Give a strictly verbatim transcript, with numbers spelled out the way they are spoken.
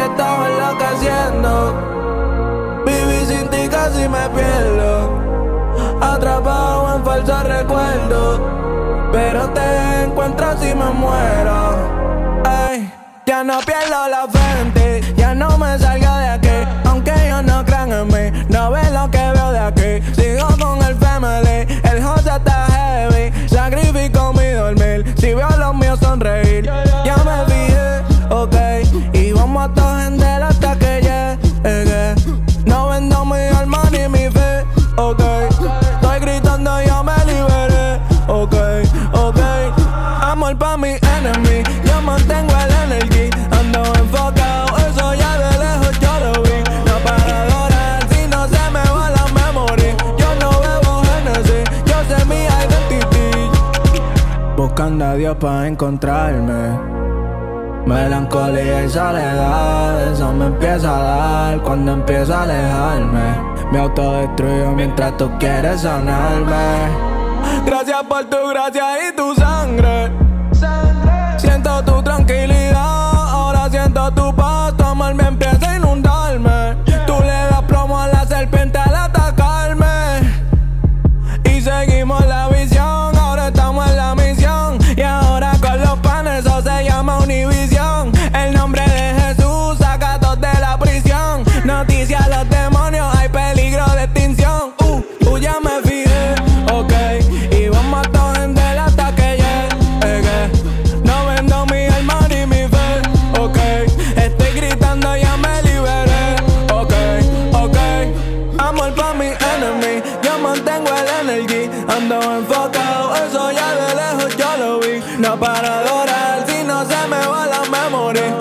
estaba enloqueciendo. Viví sin ti, casi me pierdo, atrapado en falsos recuerdos. Pero te encuentro si me muero. Ey, ya no pierdo la frente, ya no me salgo de aquí. Aunque ellos no crean en mí, no ven lo que veo de aquí. Sigo con el family, el José está heavy. Sacrifico mi dormir, si veo a los míos sonreír. Ya me fijé, ok, y vamos a toda gente hasta que llegue. No vendo mi alma ni mi fe, ok. Estoy gritando, ya me liberé, ok, ok. Amor pa' mi enemy, yo mantengo el energy. Ando enfocado, eso ya de lejos yo lo vi. No para adorar, si no se me va la memoria. Yo no bebo Genesis, yo sé mi identity. Buscando a Dios pa' encontrarme. Melancolía y soledad, eso me empieza a dar cuando empiezo a alejarme. Me autodestruyo mientras tú quieres sanarme. Gracias por tu gracia y tu sangre. Siento tu tranquilidad, ahora siento tu paz. Tu amor me empieza a inundarme. Tú le das plomo a la serpiente al atacarme. Y seguimos la visión, ahora estamos en la misión. Y ahora con los panes, eso se llama Univisión. El nombre de Jesús saca a todos de la prisión. Noticia a los demonios, hay peligro de extinción. Uh, uh, ya me fijé, ok, y vamos a toda gente hasta que llegue. No vendo mi alma ni mi fe, ok. Estoy gritando, ya me liberé, ok, ok. Amor pa' mi enemy, yo mantengo el energy. Ando enfocado, eso ya de lejos yo lo vi. No para adorar, si no se me va la memoria.